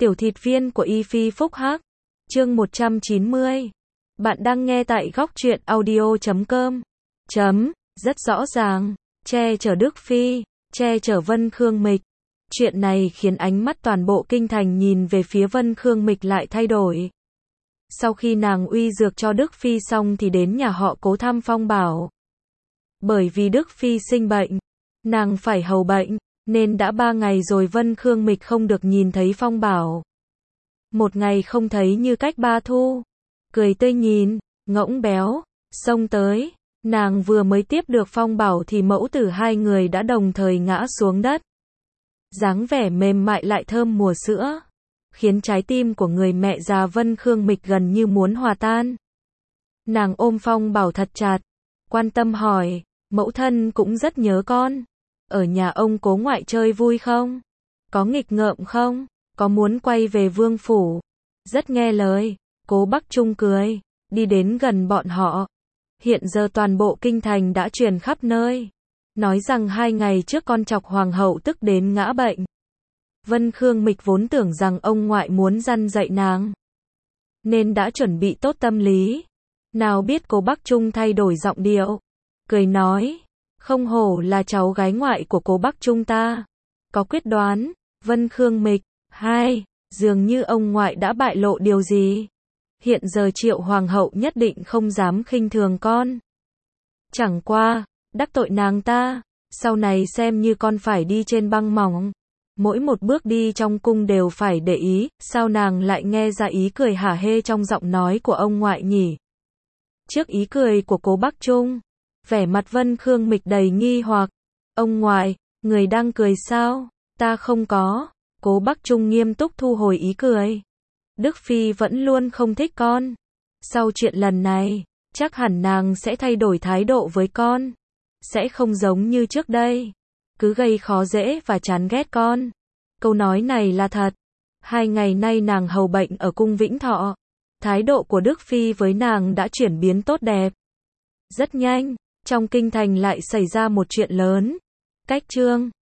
Tiểu thịt viên của Y Phi Phúc Hắc, chương 190. Bạn đang nghe tại góc truyện audio.com. Rất rõ ràng, che chở Đức Phi, che chở Vân Khương Mịch. Chuyện này khiến ánh mắt toàn bộ kinh thành nhìn về phía Vân Khương Mịch lại thay đổi. Sau khi nàng uy dược cho Đức Phi xong thì đến nhà họ Cố thăm Phong Bảo. Bởi vì Đức Phi sinh bệnh, nàng phải hầu bệnh, nên đã 3 ngày rồi Vân Khương Mịch không được nhìn thấy Phong Bảo. Một ngày không thấy như cách 3 thu. Cười tươi nhìn, ngỗng béo, xông tới. Nàng vừa mới tiếp được Phong Bảo thì mẫu tử hai người đã đồng thời ngã xuống đất. Dáng vẻ mềm mại lại thơm mùa sữa, khiến trái tim của người mẹ già Vân Khương Mịch gần như muốn hòa tan. Nàng ôm Phong Bảo thật chặt, quan tâm hỏi, mẫu thân cũng rất nhớ con. Ở nhà ông Cố ngoại chơi vui không? Có nghịch ngợm không? Có muốn quay về vương phủ? Rất nghe lời. Cố Bắc Trung cười, đi đến gần bọn họ. Hiện giờ toàn bộ kinh thành đã truyền khắp nơi. Nói rằng 2 ngày trước con chọc hoàng hậu tức đến ngã bệnh. Vân Khương Mịch vốn tưởng rằng ông ngoại muốn răn dạy nàng, nên đã chuẩn bị tốt tâm lý. Nào biết Cố Bắc Trung thay đổi giọng điệu, cười nói, không hổ là cháu gái ngoại của Cố Bắc Trung ta. Có quyết đoán. Vân Khương Mịch, dường như ông ngoại đã bại lộ điều gì. Hiện giờ Triệu hoàng hậu nhất định không dám khinh thường con. Chẳng qua, đắc tội nàng ta, sau này xem như con phải đi trên băng mỏng. Mỗi một bước đi trong cung đều phải để ý, sao nàng lại nghe ra ý cười hả hê trong giọng nói của ông ngoại nhỉ? Trước ý cười của Cố Bắc Trung, vẻ mặt Vân Khương Mịch đầy nghi hoặc. Ông ngoại, người đang cười sao? Ta không có. Cố Bắc Trung nghiêm túc thu hồi ý cười. Đức Phi vẫn luôn không thích con. Sau chuyện lần này, chắc hẳn nàng sẽ thay đổi thái độ với con. Sẽ không giống như trước đây, cứ gây khó dễ và chán ghét con. Câu nói này là thật. 2 ngày nay nàng hầu bệnh ở cung Vĩnh Thọ. Thái độ của Đức Phi với nàng đã chuyển biến tốt đẹp. Rất nhanh, trong kinh thành lại xảy ra một chuyện lớn. Cách chương